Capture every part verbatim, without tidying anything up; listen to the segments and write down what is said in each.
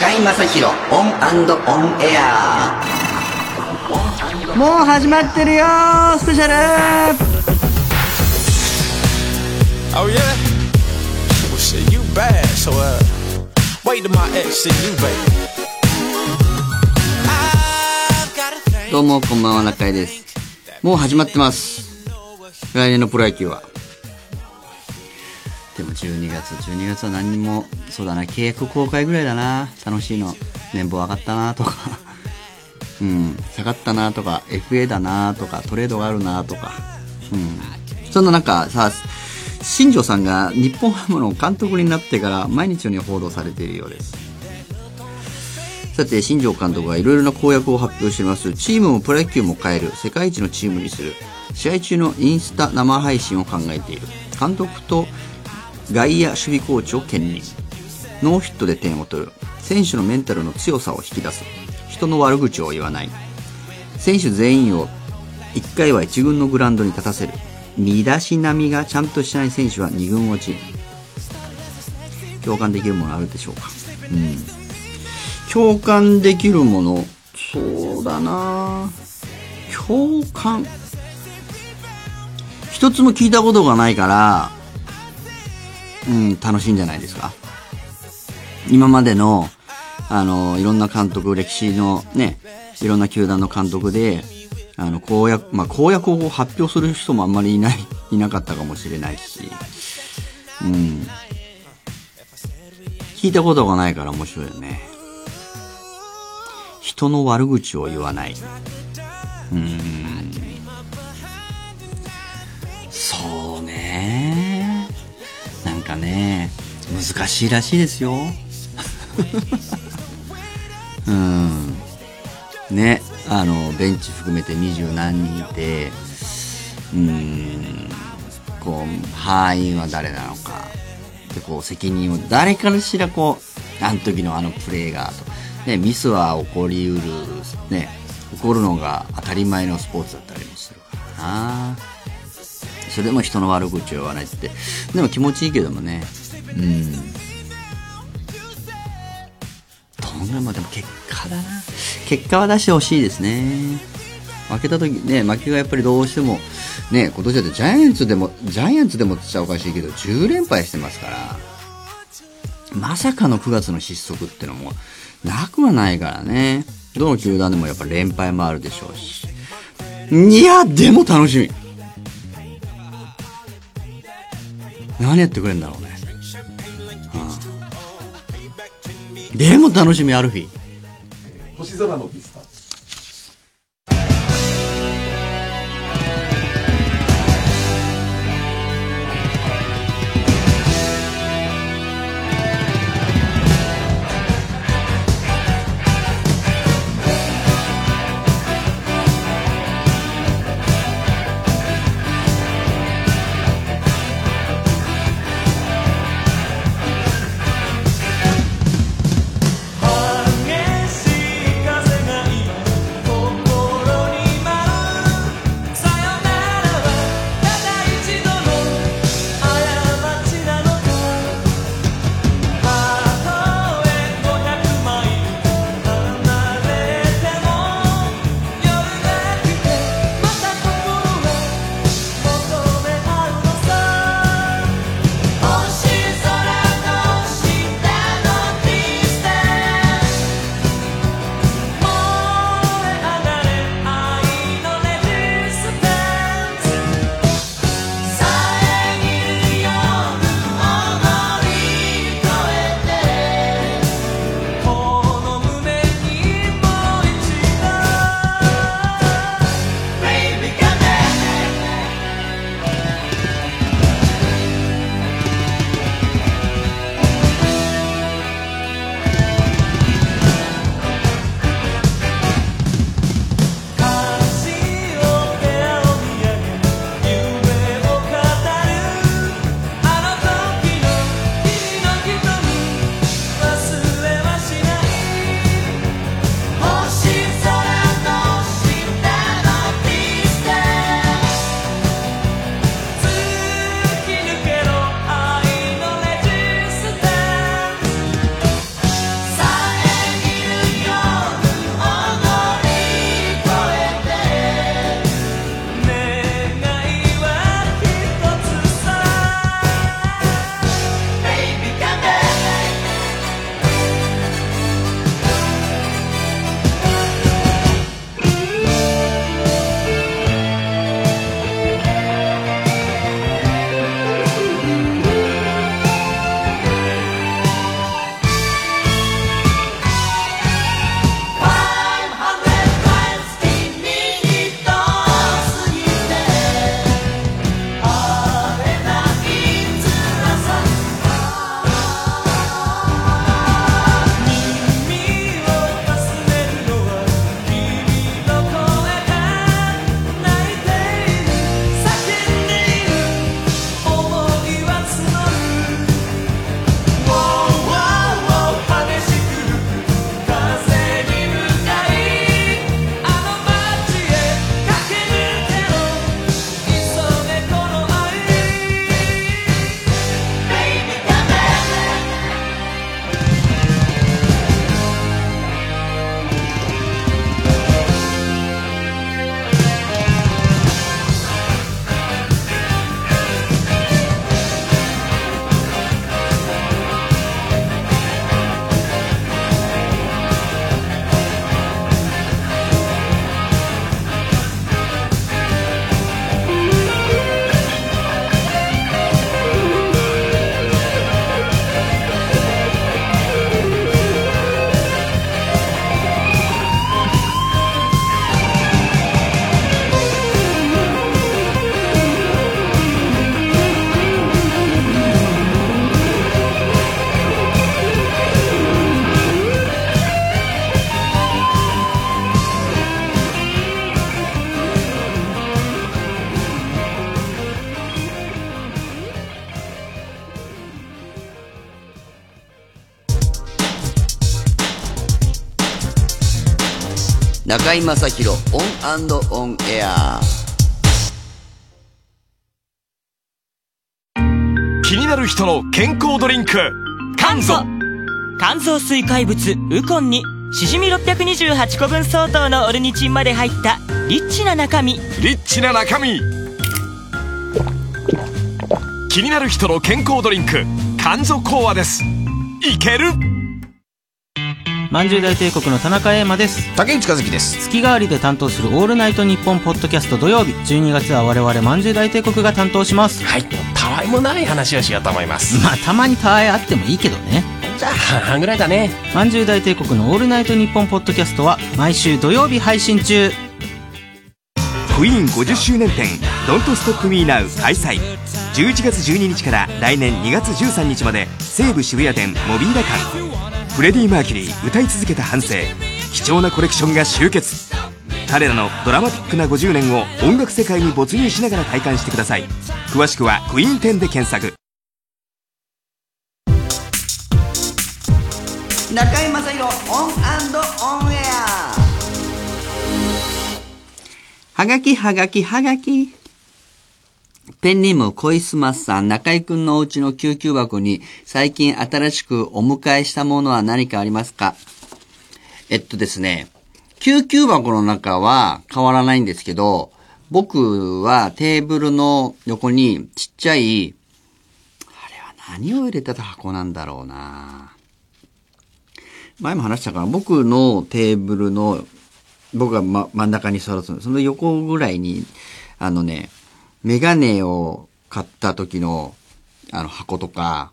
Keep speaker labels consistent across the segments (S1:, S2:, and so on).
S1: 中井正広オン&オンエア。
S2: もう始まってるよー、スペシャル。
S3: Oh yeah? Well shit, you bad, so uh wait till my ex see you, baby.
S2: どうもこんばんは、中井です。もう始まってます、来年のプロ野球は。でもじゅうにがつじゅうにがつは何にも、そうだな、契約更改ぐらいだな。楽しいの、年俸上がったなとかうん下がったなとか、 エフエー だなとか、トレードがあるなとか、うんそんな中さ、新庄さんが日本ハムの監督になってから毎日のように報道されているようです。さて、新庄監督がいろいろな公約を発表しています。チームもプロ野球も変える、世界一のチームにする、試合中のインスタ生配信を考えている、監督と外野守備コーチを兼任、ノーヒットで点を取る、選手のメンタルの強さを引き出す、人の悪口を言わない、選手全員をいっかいは一軍のグラウンドに立たせる、身だしなみがちゃんとしない選手はに軍落ち。共感できるものあるでしょうか。うん共感できるもの、そうだな、共感一つも聞いたことがないから、うん楽しいんじゃないですか。今までのあのいろんな監督、歴史のね、いろんな球団の監督で、あの公約、まあ公約を発表する人もあんまりいないいなかったかもしれないし、うん聞いたことがないから面白いよね。人の悪口を言わない。うーんそうね、なんかね難しいらしいですようんね、あのベンチ含めて二十何人いて、うーんこう敗因は誰なのかで、こう責任を誰からしらこう、あの時のあのプレーがと、ね、ミスは起こりうる、ね、起こるのが当たり前のスポーツだったりもするからな。それでも人の悪口を言わないって、でも気持ちいいけどもね、うんどんなもでも結果だな、結果は出してほしいですね。負けた時ね、負けがやっぱりどうしてもね、今年だってジャイアンツでもジャイアンツでもって言っちゃおかしいけどじゅう連敗してますから、まさかのくがつの失速ってのもなくはないからね。どの球団でもやっぱ連敗もあるでしょうし、いやでも楽しみ、何やってくれんだろうね、うん、でも楽しみ、アルフィー
S4: 星空のビスタ。
S5: 激しい風が
S1: 中井正広オン&オンエア。
S5: 気になる人の健康ドリンク、肝臓。
S6: 肝臓水怪物ウコンにしじみろっぴゃくにじゅうはちこぶん相当のオルニチンまで入ったリッチな中身。
S5: リッチな中身。気になる人の健康ドリンク、肝臓講話です。いける。
S7: まんじゅう大帝国の田中瑛馬です。
S8: 竹内和樹です。
S7: 月替わりで担当するオールナイトニッポンポッドキャスト土曜日、じゅうにがつは我々まんじゅう大帝国が担当します。
S8: はい、たわいもない話をしようと思います。
S7: まあたまにたわいあってもいいけどね。
S8: じゃあ半々ぐらいだね。
S7: まんじゅう大帝国のオールナイトニッポンポッドキャストは毎週土曜日配信中。
S9: クイーンごじゅっしゅうねん展 Don't Stop Me Now 開催。じゅういちがつじゅうににちから来年にがつじゅうさんにちまで西武渋谷店モビーラ館。フレディ・マーキュリー歌い続けた半生、貴重なコレクションが集結。彼らのドラマティックなごじゅうねんを音楽世界に没入しながら体感してください。詳しくはクイーン展で検索。
S1: 中井正広オン&オンエア。
S2: はがきはがきはがき。ペンネームコイスマスさん、中井くんのお家の救急箱に最近新しくお迎えしたものは何かありますか？えっとですね、救急箱の中は変わらないんですけど、僕はテーブルの横にちっちゃい、あれは何を入れてた箱なんだろうな。前も話したから、僕のテーブルの、僕が、ま、真ん中に座るその横ぐらいに、あのね、メガネを買った時の、あの箱とか、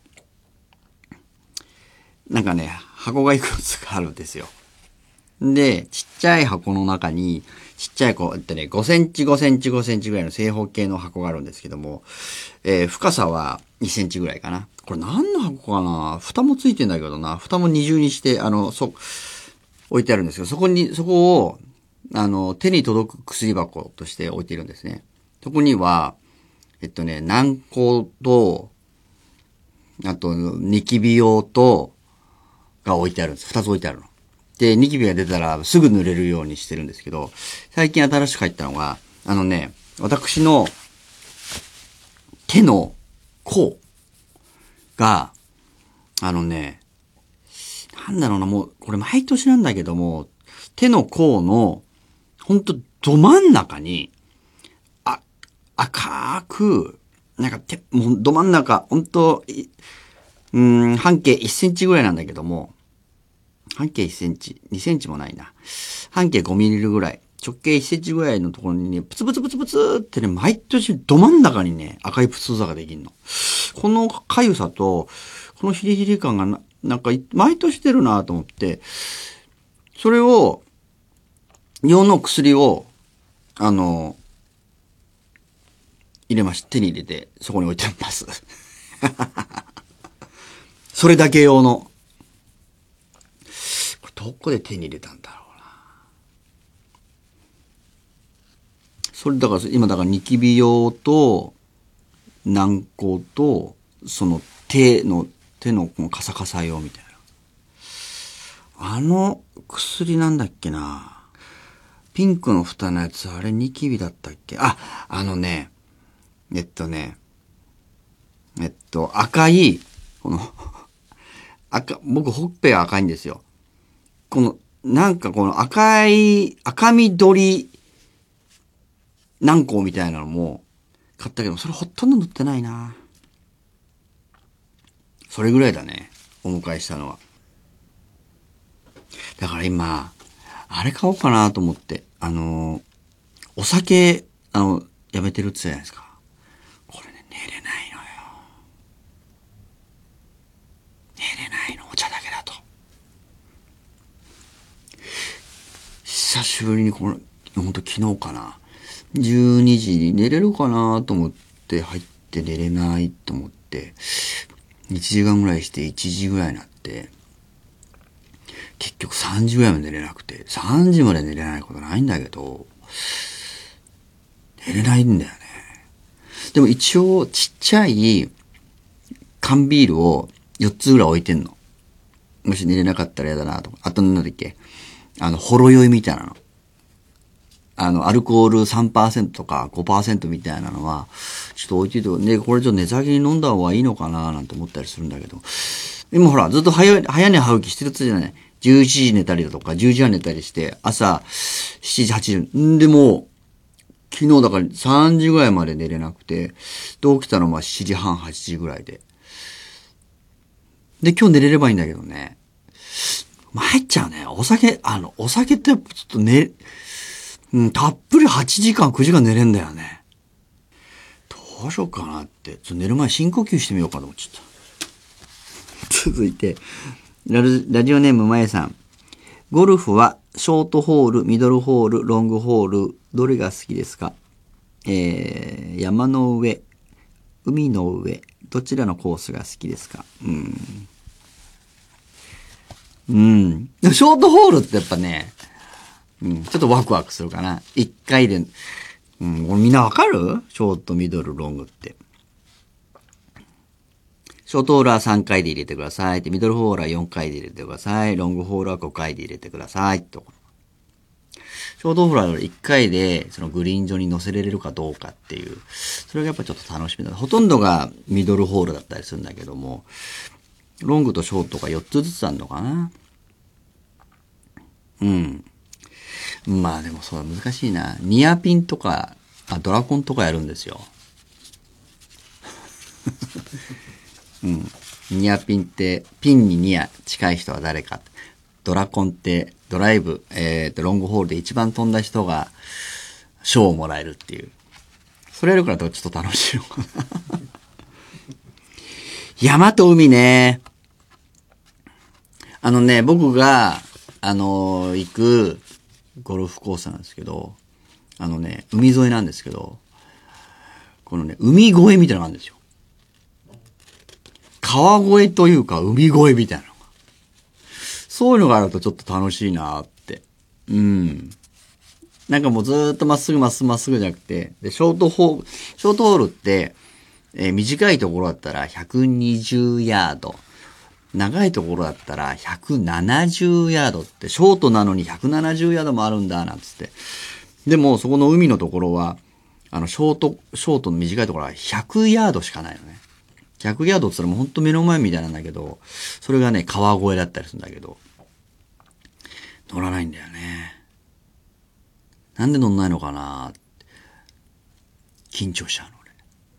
S2: なんかね、箱がいくつかあるんですよ。で、ちっちゃい箱の中に、ちっちゃいこう、えっとね、ごセンチごセンチごセンチぐらいの正方形の箱があるんですけども、えー、深さはにセンチぐらいかな。これ何の箱かな？蓋もついてんだけどな。蓋も二重にして、あの、そ、置いてあるんですけど、そこに、そこを、あの、手に届く薬箱として置いているんですね。そこには、えっとね、軟膏と、あと、ニキビ用と、が置いてあるんです。二つ置いてあるの。で、ニキビが出たらすぐ塗れるようにしてるんですけど、最近新しく入ったのが、あのね、私の手の甲が、あのね、なんだろうな、もう、これ毎年なんだけども、手の甲の、ほんと、ど真ん中に、あ、赤く、なんか手、もうど真ん中、ほんと、うーん、半径いっセンチぐらいなんだけども、半径いっセンチ、にセンチもないな。半径ごミリぐらい、直径いっセンチぐらいのところにね、プツプツプツプツってね、毎年ど真ん中にね、赤いプツザができんの。この痒さと、このヒリヒリ感がな、なんか、毎年出るなと思って、それを、用の薬を、あの、入れまし、手に入れて、そこに置いてます。それだけ用の。これどこで手に入れたんだろうな。それだから、今だからニキビ用と、軟膏と、その手の、手のこのカサカサ用みたいな。あの薬なんだっけな。ピンクの蓋のやつ、あれニキビだったっけ？あ、あのね、えっとね、えっと、赤い、この、赤、僕ほっぺが赤いんですよ。この、なんかこの赤い、赤緑軟膏みたいなのも買ったけど、それほとんど塗ってないな。それぐらいだね、お迎えしたのは。だから今、あれ買おうかなと思って、あの、お酒、あの、やめてるって言ったじゃないですか。これね、寝れないのよ。寝れないの、お茶だけだと。久しぶりにこの、ほんと昨日かな。じゅうにじに寝れるかなと思って入って寝れないと思って、いちじかんぐらいしていちじぐらいになって、結局さんじぐらいまで寝れなくて、さんじまで寝れないことないんだけど、寝れないんだよね。でも一応ちっちゃい缶ビールをよっつぐらい置いてんの。もし寝れなかったら嫌だなと。あとなんだっけ、あの、ほろ酔いみたいなの。 あの、アルコール さんパーセント とか ごパーセント みたいなのは、ちょっと置いておいて、ね、これちょっと寝先に飲んだ方がいいのかななんて思ったりするんだけど。でもほら、ずっと早、早寝早起きしてるってじゃない。じゅういちじ寝たりだとか、じゅうじは寝たりして、朝しちじ、はちじ。んでも、昨日だからさんじぐらいまで寝れなくて、で、起きたのはしちじはん、はちじぐらいで。で、今日寝れればいいんだけどね。参っちゃうね。お酒、あの、お酒ってちょっと寝、うん、たっぷりはちじかん、くじかん寝れんだよね。どうしようかなって。ちょっと寝る前深呼吸してみようかと思っちゃった。続いて、ラジ、ラジオネームまえさん。ゴルフはショートホール、ミドルホール、ロングホール、どれが好きですか？えー、山の上、海の上、どちらのコースが好きですか？うん。うん。ショートホールってやっぱね、うん、ちょっとワクワクするかな。一回で、うん、これみんなわかる？ショート、ミドル、ロングって。ショートホールはさんかいで入れてください。ミドルホールはよんかいで入れてください。ロングホールはごかいで入れてください。と。ショートホールはいっかいでそのグリーン上に乗せれるかどうかっていう。それがやっぱちょっと楽しみだ。ほとんどがミドルホールだったりするんだけども、ロングとショートがよっつずつあるのかな。うん。まあでもそう難しいな。ニアピンとか、あ、ドラコンとかやるんですよ。うん。ニアピンって、ピンにニア近い人は誰か。ドラコンって、ドライブ、えっと、ロングホールで一番飛んだ人が、賞をもらえるっていう。それやるからちょっと楽しいのかな。山と海ね。あのね、僕が、あのー、行くゴルフコースなんですけど、あのね、海沿いなんですけど、このね、海越えみたいなのがあるんですよ。川越えというか、海越えみたいなのが。そういうのがあるとちょっと楽しいなって。うん。なんかもうずーっとまっすぐまっすぐまっすぐじゃなくて、で、ショートホール、ショートホールって、えー、短いところだったらひゃくにじゅうヤード。長いところだったらひゃくななじゅうヤードって、ショートなのにひゃくななじゅうヤードもあるんだ、なんつって。でも、そこの海のところは、あの、ショート、ショートの短いところはひゃくヤードしかないのね。ひゃくヤードって言ったらもうほんと目の前みたいなんだけど、それがね、川越えだったりするんだけど、乗らないんだよね。なんで乗んないのかなって緊張しちゃうの、俺。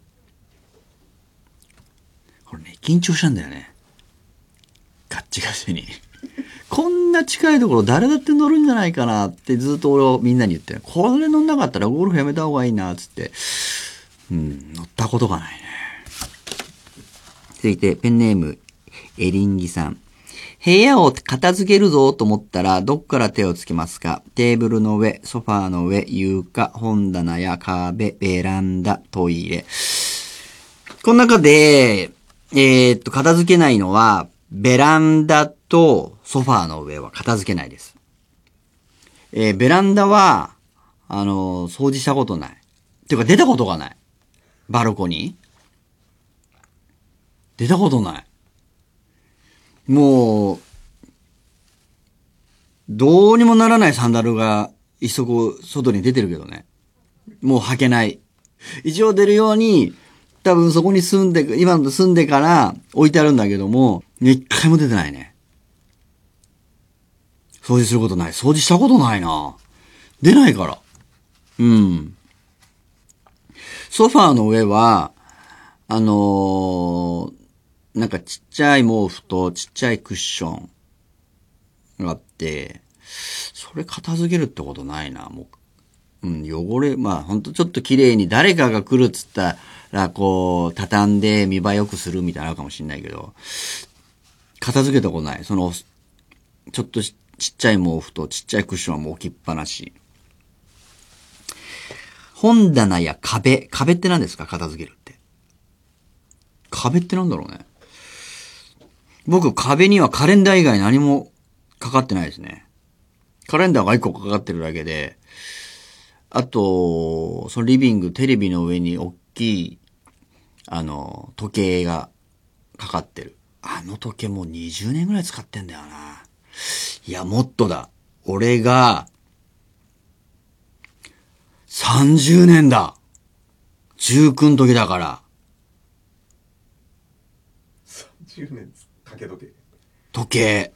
S2: これね、緊張しちゃうんだよね。ガッチガチに。こんな近いところ誰だって乗るんじゃないかなってずっと俺はみんなに言ってる。これ乗んなかったらゴルフやめた方がいいな、つって。うん、乗ったことがないね。続いて、ペンネーム、エリンギさん。部屋を片付けるぞと思ったら、どっから手をつけますか？テーブルの上、ソファーの上、床、本棚や壁、ベランダ、トイレ。この中で、えー、っと、片付けないのは、ベランダとソファーの上は片付けないです。えー、ベランダは、あのー、掃除したことない。っていうか出たことがない。バルコニー出たことない。もう、どうにもならないサンダルが一足外に出てるけどね。もう履けない。一応出るように、多分そこに住んで、今の住んでから置いてあるんだけども、一回も出てないね。掃除することない。掃除したことないな。出ないから。うん。ソファーの上は、あのー、なんかちっちゃい毛布とちっちゃいクッションがあって、それ片付けるってことないな。もう、うん、汚れ、まあほんとちょっと綺麗に誰かが来るっつったら、こう、畳んで見栄え良くするみたいなのあるかもしれないけど、片付けたことない。その、ちょっとちっちゃい毛布とちっちゃいクッションはもう置きっぱなし。本棚や壁。壁って何ですか？片付けるって。壁ってなんだろうね。僕、壁にはカレンダー以外何もかかってないですね。カレンダーがいっこかかってるだけで、あと、そのリビング、テレビの上に大きい、あの、時計がかかってる。あの時計もうにじゅうねんぐらい使ってんだよな。いや、もっとだ。俺が、 さんじゅうねんだ。じゅうきゅうの時だから。
S4: さんじゅうねん掛け時計。
S2: 時計。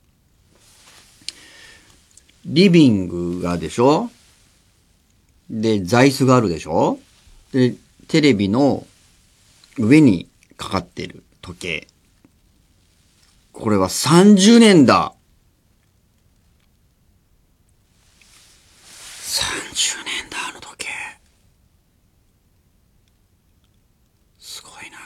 S2: リビングがでしょ？で、座椅子があるでしょ？で、テレビの上にかかってる時計。これはさんじゅうねんだ。さんじゅうねんだ、あの時計。すごいな。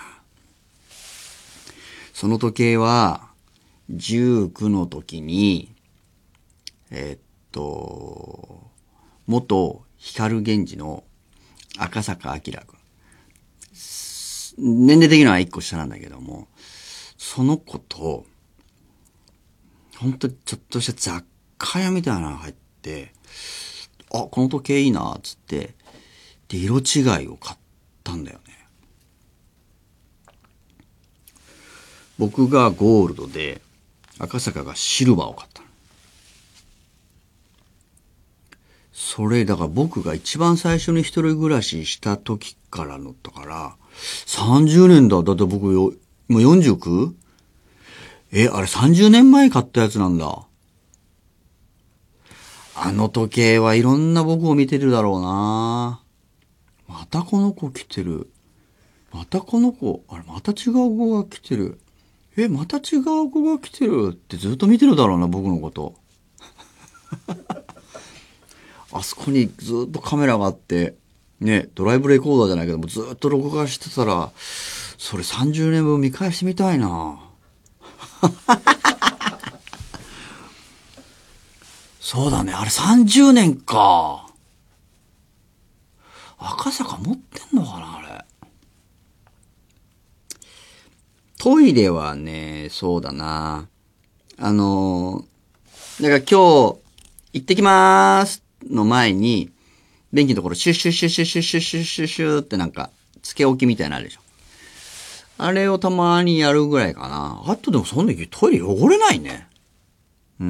S2: その時計は、じゅうきゅうの時に、えー、っと、元光源氏の赤坂明君。年齢的には一個下なんだけども、その子と、ほんとちょっとした雑貨屋みたいなのが入って、あ、この時計いいな、つって、で、色違いを買ったんだよね。僕がゴールドで、赤坂がシルバーを買ったの。それ、だから僕が一番最初に一人暮らしした時からのだから、さんじゅうねんだ。だって僕よ、今 よんじゅうきゅう？ え、あれさんじゅうねんまえ買ったやつなんだ。あの時計はいろんな僕を見てるだろうな。またこの子来てる。またこの子、あれまた違う子が来てる。え、また違う子が来てるってずっと見てるだろうな、僕のこと。あそこにずっとカメラがあって、ね、ドライブレコーダーじゃないけども、ずっと録画してたら、それさんじゅうねんぶん見返してみたいな。そうだね、あれさんじゅうねんか。赤坂持ってんのかな、あれ。トイレはね、そうだな。あのー、だから今日、行ってきまーすの前に、便器のところシュッシュッシュッシュッシュッシュッシュッシュッシュッってなんか、つけ置きみたいなのあるでしょ。あれをたまにやるぐらいかな。あとでもそんな時トイレ汚れないね。うん。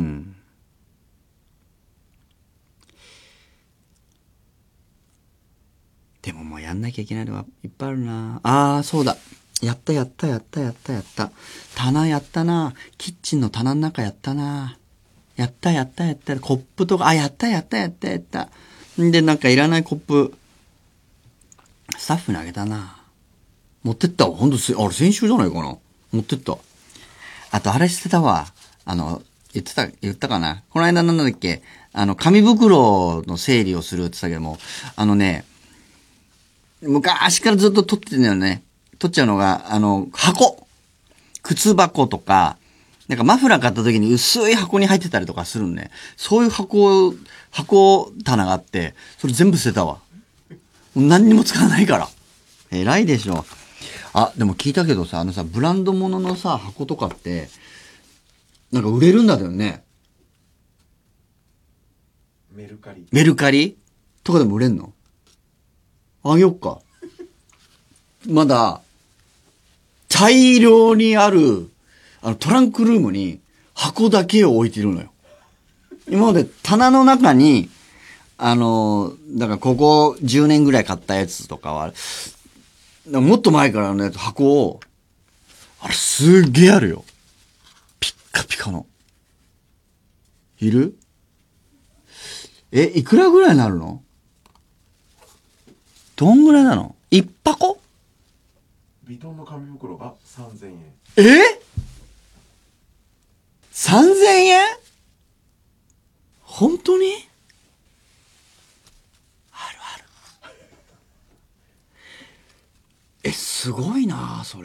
S2: でももうやんなきゃいけないのはいっぱいあるな。あー、そうだ。やったやったやったやったやった。棚やったな。キッチンの棚の中やったな。やったやったやった。コップとか、あ、やったやったやったやった。んで、なんかいらないコップ、スタッフにあげたな。持ってったわ。ほんと、あれ先週じゃないかな。持ってった。あと、あれしてたわ。あの、言ってた、言ったかな。この間なんだっけ。あの、紙袋の整理をするって言ったけども、あのね、昔からずっと取ってんだよね。取っちゃうのが、あの、箱。靴箱とか、なんかマフラー買った時に薄い箱に入ってたりとかするんね。そういう箱、箱棚があって、それ全部捨てたわ。もう何にも使わないから。偉いでしょ。あ、でも聞いたけどさ、あのさ、ブランド物のさ、箱とかって、なんか売れるんだよね。
S4: メルカリ。
S2: メルカリとかでも売れんの？あげよっか。まだ、大量にある、あの、トランクルームに箱だけを置いてるのよ。今まで棚の中に、あの、だからここじゅうねんぐらい買ったやつとかは、もっと前からのやつ箱を、あれすっげえあるよ。ピッカピカの。いる？え、いくらぐらいになるの？どんぐらいなの？一箱？
S4: ビトンの紙袋がさんぜんえん。
S2: え？ さんぜんえん？本当に？あるある。え、すごいなそれ。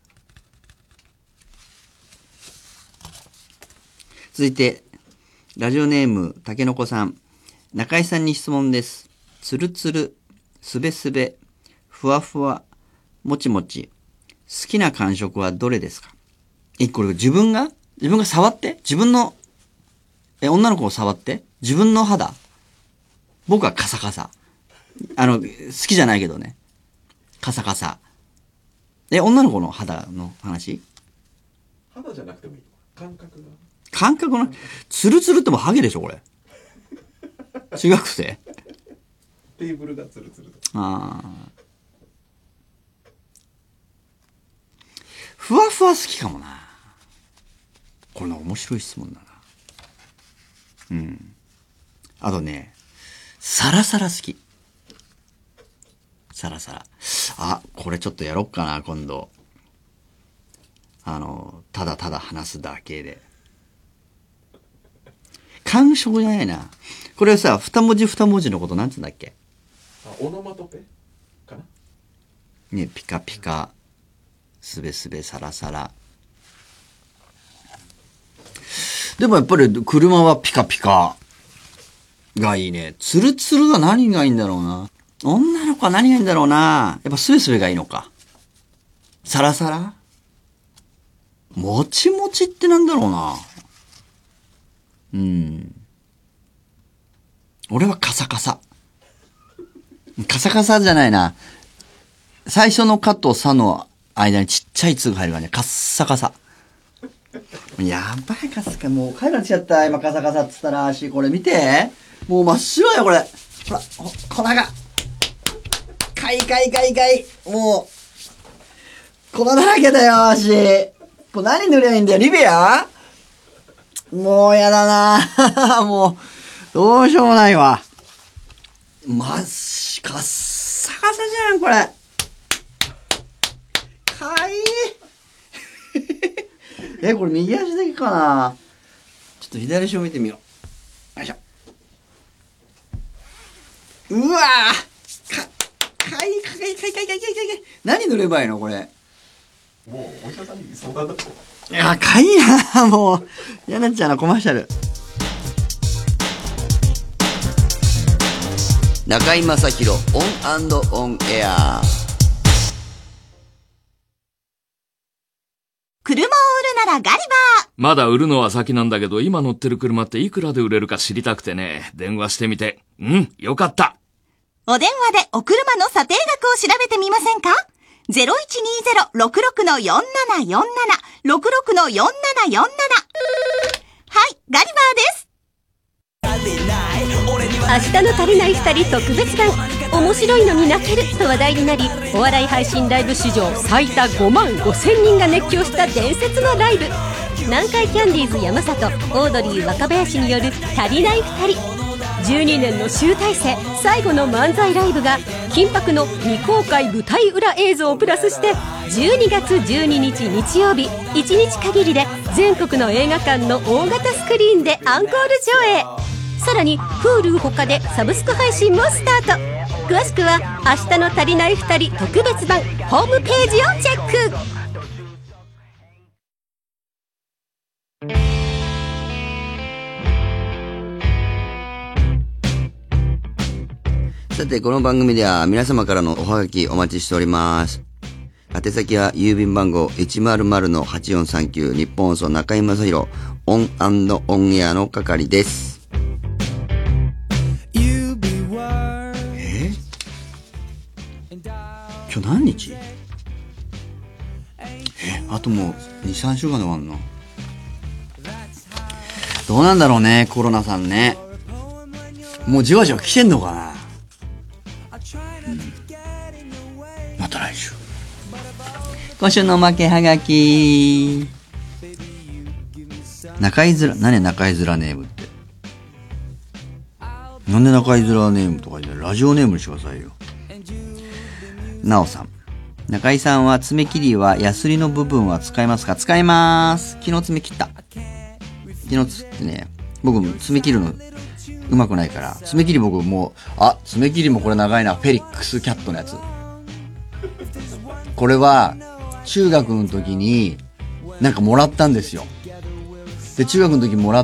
S2: 続いて、ラジオネーム、たけのこさん。中井さんに質問です。つるつる、すべすべ、ふわふわ、もちもち。好きな感触はどれですか？え、これ自分が自分が触って自分の、え、女の子を触って自分の肌？僕はカサカサ。あの、好きじゃないけどね。カサカサ。え、女の子の肌の話？
S4: 肌じゃなくてもいい。感覚が。
S2: 感覚の、ツルツルってもハゲでしょこれ。違くて。
S4: テーブルがツルツルと。
S2: ああ。ふわふわ好きかもな。これ面白い質問だな。うん。あとね、サラサラ好き。サラサラ。あ、これちょっとやろっかな、今度。あの、ただただ話すだけで。感触じゃないな。これさ、二文字二文字のことなんつうんだっけ？
S4: あ、オノマトペかな？
S2: ね、ピカピカ、すべすべサラサラ。でもやっぱり車はピカピカがいいね。ツルツルが何がいいんだろうな。女の子は何がいいんだろうな。やっぱスベスベがいいのか。サラサラ？もちもちってなんだろうな。うん。俺はカサカサ。カサカサじゃないな。最初のカとサの間にちっちゃいツが入るからね。カッサカサ。やばいカサカサ。もう帰られちゃった。今カサカサって言ったら、足これ見て。もう真っ白よ、これ。ほら、粉が。かいかいかいかい。もう、粉だらけだよ、足。これ何塗りゃいいんだよ、リベア？もうやだなもう、どうしようもないわ。まし、カッサカサじゃん、これ。かいい。え、これ右足だけかな？ちょっと左足を見てみよう。よいしょ。うわぁか、かいかいかいかいかいかいかいかい。何塗ればいいのこれ。
S4: もうお医者さんに相談だと。
S2: いや、かいいなもう。嫌になっちゃうな、コマーシャル。中居正広オン&オンエア。
S10: 車を売るならガリバー。
S11: まだ売るのは先なんだけど、今乗ってる車っていくらで売れるか知りたくてね、電話してみて。うん、よかった。
S10: お電話でお車の査定額を調べてみませんか？ ゼロいちにゼロ ろくろく よんななよんなな ろくろく よんななよんなな。はい、ガリバーです。
S12: 明日の足りないふたり特別版。面白いのに泣けると話題になり、お笑い配信ライブ史上最多ごまんごせんにんが熱狂した伝説のライブ。南海キャンディーズ山里、オードリー若林による足りないふたり。じゅうにねんの集大成最後の漫才ライブが緊迫の未公開舞台裏映像をプラスしてじゅうにがつじゅうににち日曜日いちにち限りで全国の映画館の大型スクリーンでアンコール上映。さらに Hulu 他でサブスク配信もスタート。詳しくは明日の足りないふたり特別版ホームページをチェック。
S2: さて、この番組では皆様からのおはがきお待ちしております。宛先は郵便番号 いちまるまるのはちよんさんきゅう 日本放送中居正広オン&オンエアの係です。え？今日何日？え、あともうに、さんしゅうかんで終わんの？どうなんだろうね、コロナさんね。もうじわじわ来てんのかな。また来週。今週のおまけはがき。中居面、何中居面ネームって。なんで中居面ネームとか言ってラジオネームにしてくださいよ。なおさん。中居さんは爪切りはヤスリの部分は使いますか？使いまーす。昨日爪切った。昨日つってね、僕も爪切るのうまくないから、爪切り僕もう、あ、爪切りもこれ長いな、フェリックスキャットのやつ。これは、中学の時に、なんかもらったんですよ。で、中学の時もらって、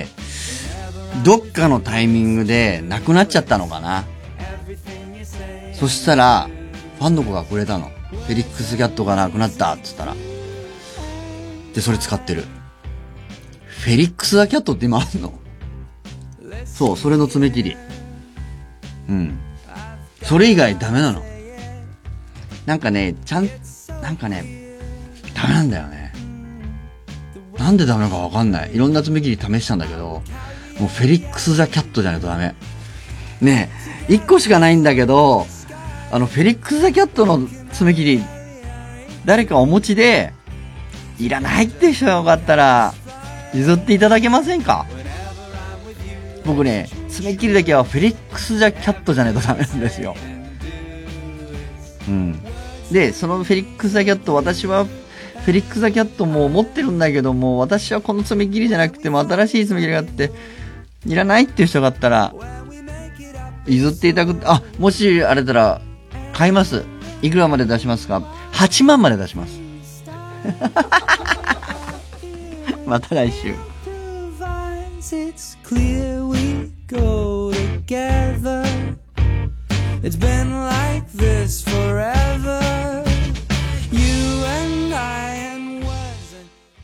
S2: どっかのタイミングでなくなっちゃったのかな。そしたら、ファンの子がくれたの。フェリックスキャットがなくなったって言ったら。で、それ使ってる。フェリックスキャットって今あんの？そう、それの爪切り。うん。それ以外ダメなの。なんかね、ちゃん、なんかね、ダメなんだよね。なんでダメなのかわかんない。いろんな爪切り試したんだけど、もうフェリックス・ザ・キャットじゃないとダメ。 ねえ、いっこしかないんだけど、あの、フェリックス・ザ・キャットの爪切り、誰かお持ちで、いらないって人がよかったら、譲っていただけませんか？僕ね、爪切りだけはフェリックス・ザ・キャットじゃないとダメなんですよ。うん。で、そのフェリックス・ザ・キャット、私は、フェリックス・ザ・キャットも持ってるんだけども、私はこの爪切りじゃなくても新しい爪切りがあって、いらないっていう人があったら、譲っていただく、あ、もしあれだったら、買います。いくらまで出しますか？はちまんまで出します。また来週。
S13: It's clear we go together. It's been like this forever. You and I and wasn't.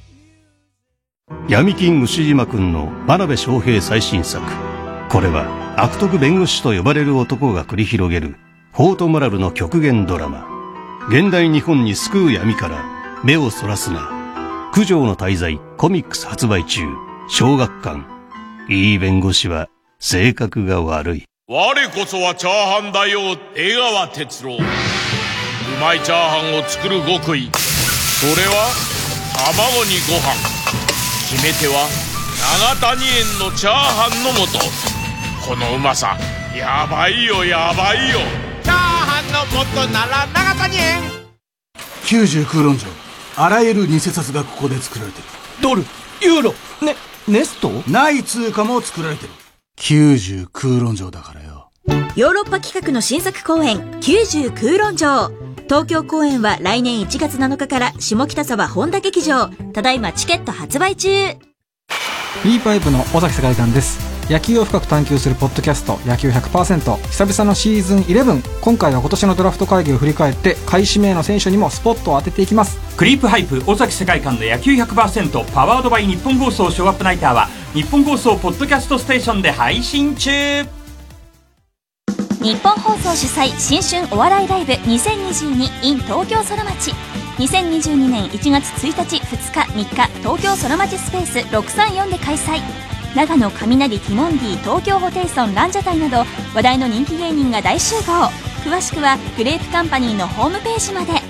S14: 闇金牛島くんの真鍋昌平最新作。これは悪徳弁護士と呼ばれる男が繰り広げるフォートモラルの極限ドラマ。現代日本に救う闇から目をそらすな。九条の大罪コミックス発売中。小学館。いい弁護士は性格が悪い。
S15: 我こそはチャーハン大王江川哲郎。うまいチャーハンを作る極意。それは卵にご飯。決め手は長谷園のチャーハンの素。このうまさやばいよやばいよ。チャーハンの素なら長谷園。
S16: きゅうじゅう空論城、あらゆる偽札がここで作られてる。
S17: ドル、ユーロ、ね、ネスト
S16: ない通貨も作られてる。きゅうじゅう空論城だからよ。
S18: ヨーロッパ企画の新作公演きゅうじゅう空論城。東京公演は来年いちがつなのかから下北沢本田劇場。ただいまチケット発売中。
S19: B パイプの尾崎世界観です。野球を深く探求するポッドキャスト野球 ひゃくパーセント、 久々のシーズンじゅういち。今回は今年のドラフト会議を振り返って下位指名の選手にもスポットを当てていきます。
S20: クリープハイプ尾崎世界観の野球 ひゃくパーセント パワードバイ日本放送ショーアップナイターは日本放送ポッドキャストステーションで配信中。
S21: 日本放送主催新春お笑いライブにせんにじゅうに in 東京ソラマチ。にせんにじゅうにねんいちがつついたちふつかみっか東京ソラマチスペースろくさんよんで開催。長野雷ティモンディ東京ホテイソンランジャタイなど話題の人気芸人が大集合。詳しくはグレープカンパニーのホームページまで。